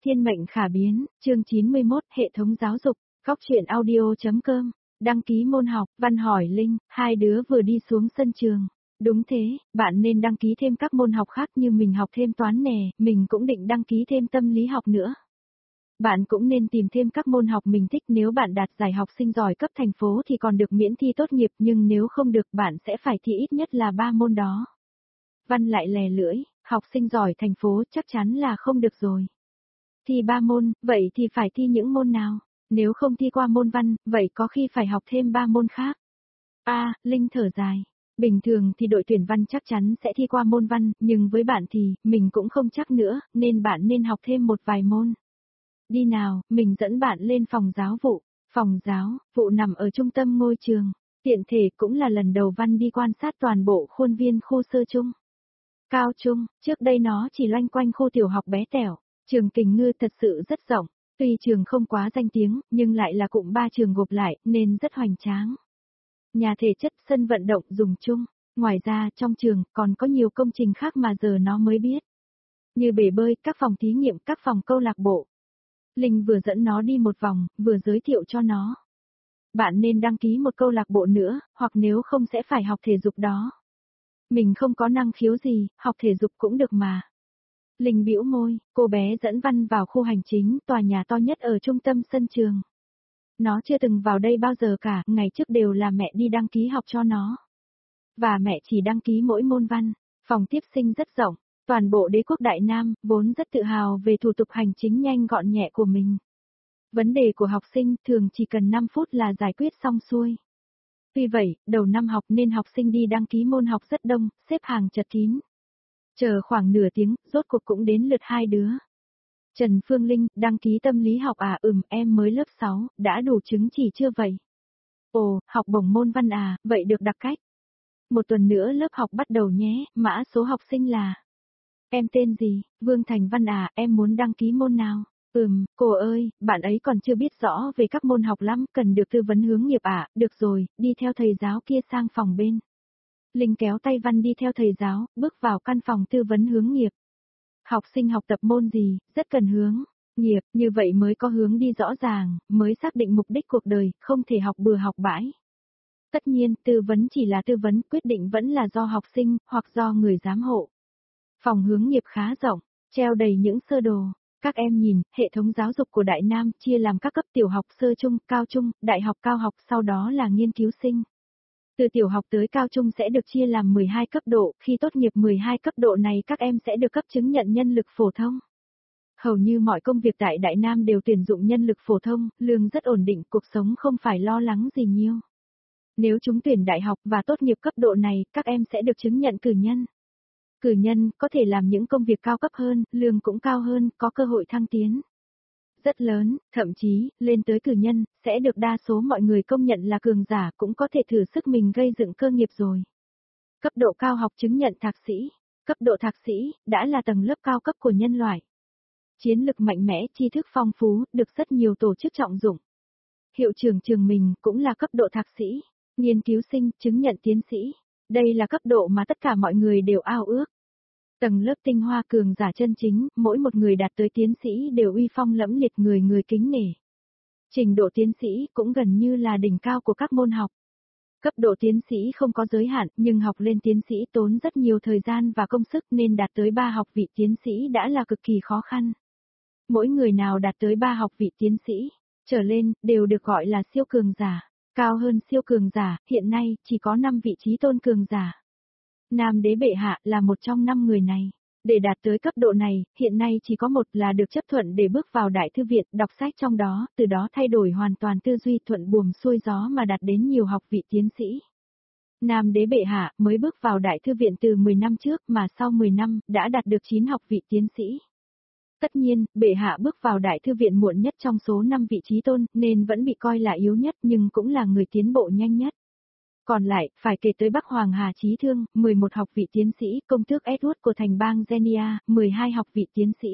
Thiên mệnh khả biến, chương 91, hệ thống giáo dục, góc truyện audio.com, đăng ký môn học, Văn hỏi Linh, hai đứa vừa đi xuống sân trường. Đúng thế, bạn nên đăng ký thêm các môn học khác như mình học thêm toán nè, mình cũng định đăng ký thêm tâm lý học nữa. Bạn cũng nên tìm thêm các môn học mình thích, nếu bạn đạt giải học sinh giỏi cấp thành phố thì còn được miễn thi tốt nghiệp, nhưng nếu không được bạn sẽ phải thi ít nhất là 3 môn đó. Văn lại lè lưỡi, học sinh giỏi thành phố chắc chắn là không được rồi. Thi 3 môn, vậy thì phải thi những môn nào? Nếu không thi qua môn văn, vậy có khi phải học thêm 3 môn khác. Linh thở dài. Bình thường thì đội tuyển văn chắc chắn sẽ thi qua môn văn, nhưng với bạn thì, mình cũng không chắc nữa, nên bạn nên học thêm một vài môn. Đi nào, mình dẫn bạn lên phòng giáo vụ. Phòng giáo vụ nằm ở trung tâm ngôi trường. Tiện thể cũng là lần đầu Văn đi quan sát toàn bộ khuôn viên khu sơ trung. Cao trung, trước đây nó chỉ loanh quanh khu tiểu học bé tẻo. Trường Kình Ngư thật sự rất rộng, tuy trường không quá danh tiếng, nhưng lại là cụm 3 trường gộp lại, nên rất hoành tráng. Nhà thể chất, sân vận động dùng chung. Ngoài ra, trong trường còn có nhiều công trình khác mà giờ nó mới biết. Như bể bơi, các phòng thí nghiệm, các phòng câu lạc bộ. Linh vừa dẫn nó đi một vòng, vừa giới thiệu cho nó. Bạn nên đăng ký một câu lạc bộ nữa, hoặc nếu không sẽ phải học thể dục đó. Mình không có năng khiếu gì, học thể dục cũng được mà. Linh bĩu môi, cô bé dẫn Văn vào khu hành chính, tòa nhà to nhất ở trung tâm sân trường. Nó chưa từng vào đây bao giờ cả, ngày trước đều là mẹ đi đăng ký học cho nó. Và mẹ chỉ đăng ký mỗi môn văn, phòng tiếp sinh rất rộng, toàn bộ đế quốc Đại Nam, vốn rất tự hào về thủ tục hành chính nhanh gọn nhẹ của mình. Vấn đề của học sinh thường chỉ cần 5 phút là giải quyết xong xuôi. Tuy vậy, đầu năm học nên học sinh đi đăng ký môn học rất đông, xếp hàng chật kín. Chờ khoảng nửa tiếng, rốt cuộc cũng đến lượt hai đứa. Trần Phương Linh, đăng ký tâm lý học à? Em mới lớp 6, đã đủ chứng chỉ chưa vậy? Ồ, học bổng môn văn à, vậy được đặc cách. Một tuần nữa lớp học bắt đầu nhé, mã số học sinh là... Em tên gì? Vương Thành Văn à, em muốn đăng ký môn nào? Cô ơi, bạn ấy còn chưa biết rõ về các môn học lắm, cần được tư vấn hướng nghiệp à? Được rồi, đi theo thầy giáo kia sang phòng bên. Linh kéo tay Văn đi theo thầy giáo, bước vào căn phòng tư vấn hướng nghiệp. Học sinh học tập môn gì, rất cần hướng nghiệp, như vậy mới có hướng đi rõ ràng, mới xác định mục đích cuộc đời, không thể học bừa học bãi. Tất nhiên, tư vấn chỉ là tư vấn, quyết định vẫn là do học sinh, hoặc do người giám hộ. Phòng hướng nghiệp khá rộng, treo đầy những sơ đồ. Các em nhìn, hệ thống giáo dục của Đại Nam chia làm các cấp tiểu học, sơ trung, cao trung, đại học, cao học, sau đó là nghiên cứu sinh. Từ tiểu học tới cao trung sẽ được chia làm 12 cấp độ, khi tốt nghiệp 12 cấp độ này các em sẽ được cấp chứng nhận nhân lực phổ thông. Hầu như mọi công việc tại Đại Nam đều tuyển dụng nhân lực phổ thông, lương rất ổn định, cuộc sống không phải lo lắng gì nhiều. Nếu trúng tuyển đại học và tốt nghiệp cấp độ này, các em sẽ được chứng nhận cử nhân. Cử nhân có thể làm những công việc cao cấp hơn, lương cũng cao hơn, có cơ hội thăng tiến rất lớn, thậm chí, lên tới cử nhân, sẽ được đa số mọi người công nhận là cường giả, cũng có thể thử sức mình gây dựng cơ nghiệp rồi. Cấp độ cao học chứng nhận thạc sĩ. Cấp độ thạc sĩ, đã là tầng lớp cao cấp của nhân loại. Chiến lực mạnh mẽ, tri thức phong phú, được rất nhiều tổ chức trọng dụng. Hiệu trưởng trường mình cũng là cấp độ thạc sĩ. Nghiên cứu sinh, chứng nhận tiến sĩ. Đây là cấp độ mà tất cả mọi người đều ao ước. Tầng lớp tinh hoa cường giả chân chính, mỗi một người đạt tới tiến sĩ đều uy phong lẫm liệt, người người kính nể. Trình độ tiến sĩ cũng gần như là đỉnh cao của các môn học. Cấp độ tiến sĩ không có giới hạn, nhưng học lên tiến sĩ tốn rất nhiều thời gian và công sức, nên đạt tới 3 học vị tiến sĩ đã là cực kỳ khó khăn. Mỗi người nào đạt tới 3 học vị tiến sĩ trở lên đều được gọi là siêu cường giả. Cao hơn siêu cường giả, hiện nay chỉ có 5 vị trí tôn cường giả. Nam đế bệ hạ là một trong 5 người này. Để đạt tới cấp độ này, hiện nay chỉ có một là được chấp thuận để bước vào đại thư viện, đọc sách trong đó, từ đó thay đổi hoàn toàn tư duy, thuận buồm xuôi gió mà đạt đến nhiều học vị tiến sĩ. Nam đế bệ hạ mới bước vào đại thư viện từ 10 năm trước mà sau 10 năm đã đạt được 9 học vị tiến sĩ. Tất nhiên, bệ hạ bước vào đại thư viện muộn nhất trong số 5 vị trí tôn nên vẫn bị coi là yếu nhất, nhưng cũng là người tiến bộ nhanh nhất. Còn lại, phải kể tới Bắc Hoàng Hà Chí Thương, 11 học vị tiến sĩ, công tước Edward của thành bang Genia, 12 học vị tiến sĩ.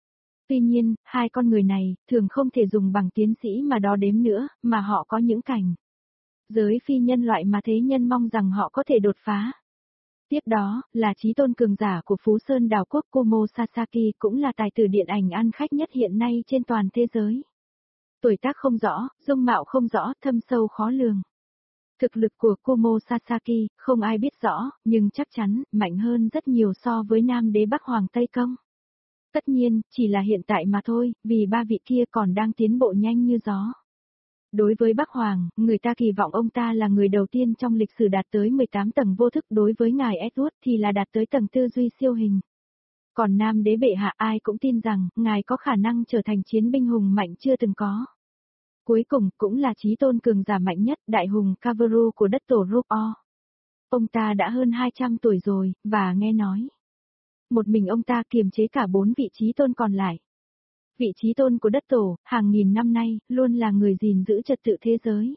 Tuy nhiên, hai con người này, thường không thể dùng bằng tiến sĩ mà đo đếm nữa, mà họ có những cảnh giới phi nhân loại mà thế nhân mong rằng họ có thể đột phá. Tiếp đó, là chí tôn cường giả của Phú Sơn đảo quốc Kumo Sasaki cũng là tài tử điện ảnh ăn khách nhất hiện nay trên toàn thế giới. Tuổi tác không rõ, dung mạo không rõ, thâm sâu khó lường. Thực lực của Kumo Sasaki, không ai biết rõ, nhưng chắc chắn, mạnh hơn rất nhiều so với nam đế Bắc Hoàng Tây Công. Tất nhiên, chỉ là hiện tại mà thôi, vì ba vị kia còn đang tiến bộ nhanh như gió. Đối với Bắc Hoàng, người ta kỳ vọng ông ta là người đầu tiên trong lịch sử đạt tới 18 tầng vô thức, đối với ngài Edward thì là đạt tới tầng tư duy siêu hình. Còn nam đế bệ hạ ai cũng tin rằng, ngài có khả năng trở thành chiến binh hùng mạnh chưa từng có. Cuối cùng cũng là chí tôn cường giả mạnh nhất, đại hùng Kavaru của đất tổ Rook-O. Ông ta đã hơn 200 tuổi rồi, và nghe nói. Một mình ông ta kiềm chế cả 4 vị chí tôn còn lại. Vị chí tôn của đất tổ, hàng nghìn năm nay, luôn là người gìn giữ trật tự thế giới.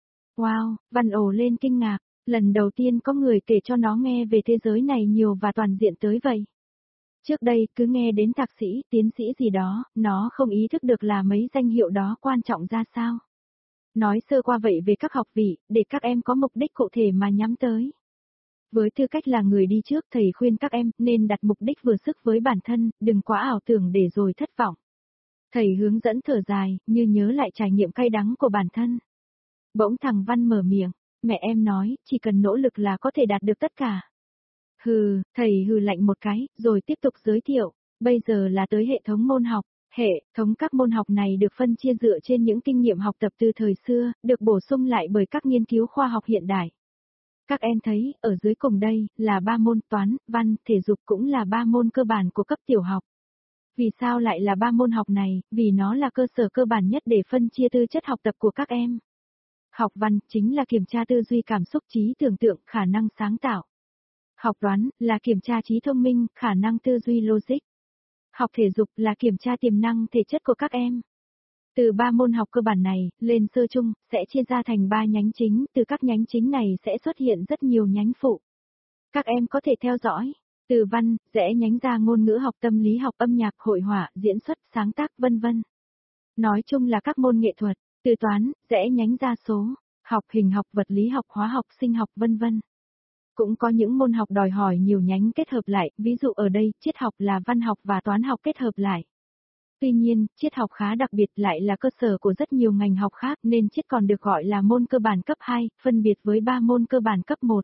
Wow, Văn ồ lên kinh ngạc, lần đầu tiên có người kể cho nó nghe về thế giới này nhiều và toàn diện tới vậy. Trước đây, cứ nghe đến thạc sĩ, tiến sĩ gì đó, nó không ý thức được là mấy danh hiệu đó quan trọng ra sao. Nói sơ qua vậy về các học vị, để các em có mục đích cụ thể mà nhắm tới. Với tư cách là người đi trước, thầy khuyên các em nên đặt mục đích vừa sức với bản thân, đừng quá ảo tưởng để rồi thất vọng. Thầy hướng dẫn thở dài, như nhớ lại trải nghiệm cay đắng của bản thân. Bỗng thằng Văn mở miệng, mẹ em nói, chỉ cần nỗ lực là có thể đạt được tất cả. Hừ, thầy hừ lạnh một cái, rồi tiếp tục giới thiệu, bây giờ là tới hệ thống môn học. Hệ thống các môn học này được phân chia dựa trên những kinh nghiệm học tập từ thời xưa, được bổ sung lại bởi các nghiên cứu khoa học hiện đại. Các em thấy, ở dưới cùng đây, là 3 môn toán, văn, thể dục cũng là 3 môn cơ bản của cấp tiểu học. Vì sao lại là 3 môn học này? Vì nó là cơ sở cơ bản nhất để phân chia tư chất học tập của các em. Học văn chính là kiểm tra tư duy cảm xúc trí tưởng tượng, khả năng sáng tạo. Học toán là kiểm tra trí thông minh, khả năng tư duy logic. Học thể dục là kiểm tra tiềm năng thể chất của các em. Từ 3 môn học cơ bản này, lên sơ chung, sẽ chia ra thành 3 nhánh chính, từ các nhánh chính này sẽ xuất hiện rất nhiều nhánh phụ. Các em có thể theo dõi. Từ văn, rẽ nhánh ra ngôn ngữ học, tâm lý học, âm nhạc, hội họa, diễn xuất, sáng tác, vân vân. Nói chung là các môn nghệ thuật. Từ toán, rẽ nhánh ra số, học, hình học, vật lý học, hóa học, sinh học, vân vân. Cũng có những môn học đòi hỏi nhiều nhánh kết hợp lại, ví dụ ở đây, triết học là văn học và toán học kết hợp lại. Tuy nhiên, triết học khá đặc biệt, lại là cơ sở của rất nhiều ngành học khác nên triết còn được gọi là môn cơ bản cấp 2, phân biệt với 3 môn cơ bản cấp 1.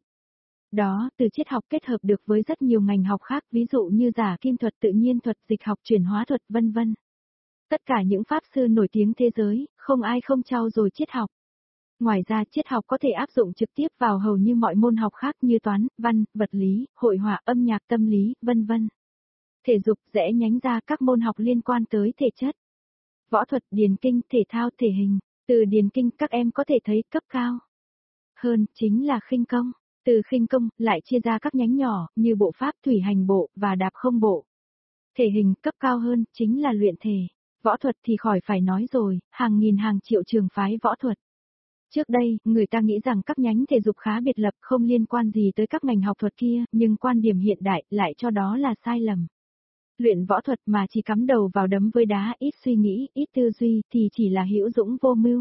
Đó, từ triết học kết hợp được với rất nhiều ngành học khác, ví dụ như giả kim thuật, tự nhiên thuật, dịch học, chuyển hóa thuật, vân vân. Tất cả những pháp sư nổi tiếng thế giới, không ai không trau dồi triết học. Ngoài ra, triết học có thể áp dụng trực tiếp vào hầu như mọi môn học khác như toán, văn, vật lý, hội họa, âm nhạc, tâm lý, vân vân. Thể dục rẽ nhánh ra các môn học liên quan tới thể chất. Võ thuật, điền kinh, thể thao, thể hình. Từ điền kinh các em có thể thấy cấp cao hơn chính là khinh công. Từ khinh công lại chia ra các nhánh nhỏ như bộ pháp, thủy hành bộ và đạp không bộ. Thể hình cấp cao hơn chính là luyện thể. Võ thuật thì khỏi phải nói rồi, hàng nghìn hàng triệu trường phái võ thuật. Trước đây, người ta nghĩ rằng các nhánh thể dục khá biệt lập, không liên quan gì tới các ngành học thuật kia, nhưng quan điểm hiện đại lại cho đó là sai lầm. Luyện võ thuật mà chỉ cắm đầu vào đấm với đá, ít suy nghĩ, ít tư duy thì chỉ là hữu dũng vô mưu.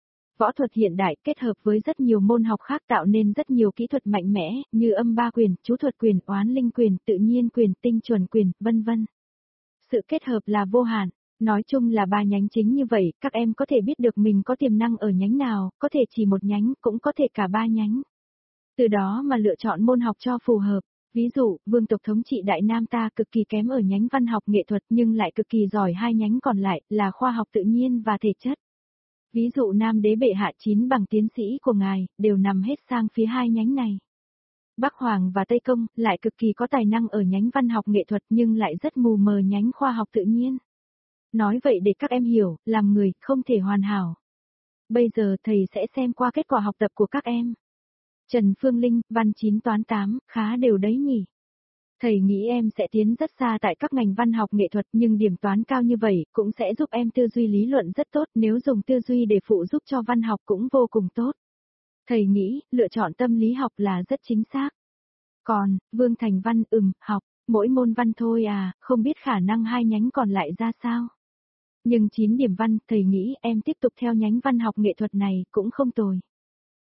Võ thuật hiện đại kết hợp với rất nhiều môn học khác tạo nên rất nhiều kỹ thuật mạnh mẽ, như âm ba quyền, chú thuật quyền, oán linh quyền, tự nhiên quyền, tinh chuẩn quyền, vân vân. Sự kết hợp là vô hạn. Nói chung là 3 nhánh chính như vậy, các em có thể biết được mình có tiềm năng ở nhánh nào, có thể chỉ một nhánh, cũng có thể cả 3 nhánh. Từ đó mà lựa chọn môn học cho phù hợp. Ví dụ, vương tộc thống trị Đại Nam ta cực kỳ kém ở nhánh văn học nghệ thuật nhưng lại cực kỳ giỏi 2 nhánh còn lại là khoa học tự nhiên và thể chất. Ví dụ Nam đế bệ hạ 9 bằng tiến sĩ của ngài, đều nằm hết sang phía 2 nhánh này. Bắc Hoàng và Tây Công lại cực kỳ có tài năng ở nhánh văn học nghệ thuật nhưng lại rất mù mờ nhánh khoa học tự nhiên. Nói vậy để các em hiểu, làm người không thể hoàn hảo. Bây giờ thầy sẽ xem qua kết quả học tập của các em. Trần Phương Linh, văn 9 toán 8, khá đều đấy nhỉ. Thầy nghĩ em sẽ tiến rất xa tại các ngành văn học nghệ thuật nhưng điểm toán cao như vậy cũng sẽ giúp em tư duy lý luận rất tốt, nếu dùng tư duy để phụ giúp cho văn học cũng vô cùng tốt. Thầy nghĩ, lựa chọn tâm lý học là rất chính xác. Còn, Vương Thành Văn, học, mỗi môn văn thôi à, không biết khả năng 2 nhánh còn lại ra sao. Nhưng 9 điểm văn, thầy nghĩ em tiếp tục theo nhánh văn học nghệ thuật này cũng không tồi.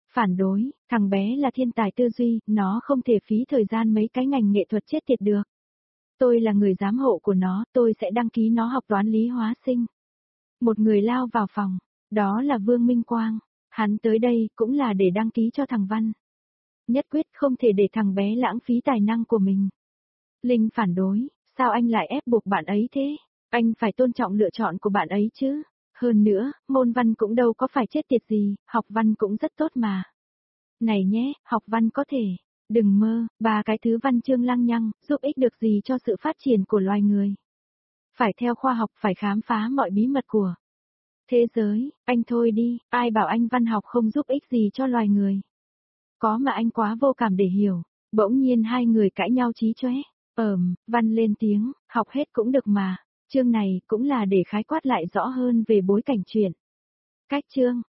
Phản đối, thằng bé là thiên tài tư duy, nó không thể phí thời gian mấy cái ngành nghệ thuật chết tiệt được. Tôi là người giám hộ của nó, tôi sẽ đăng ký nó học toán lý hóa sinh. Một người lao vào phòng, đó là Vương Minh Quang. Hắn tới đây cũng là để đăng ký cho thằng Văn. Nhất quyết không thể để thằng bé lãng phí tài năng của mình. Linh phản đối, sao anh lại ép buộc bạn ấy thế? Anh phải tôn trọng lựa chọn của bạn ấy chứ. Hơn nữa, môn văn cũng đâu có phải chết tiệt gì, học văn cũng rất tốt mà. Này nhé, học văn có thể. Đừng mơ, ba cái thứ văn chương lăng nhăng, giúp ích được gì cho sự phát triển của loài người. Phải theo khoa học, phải khám phá mọi bí mật của thế giới. Anh thôi đi, ai bảo anh văn học không giúp ích gì cho loài người. Có mà anh quá vô cảm để hiểu. Bỗng nhiên hai người cãi nhau chí chóe. Văn lên tiếng, học hết cũng được mà. Chương này cũng là để khái quát lại rõ hơn về bối cảnh chuyện. Cách chương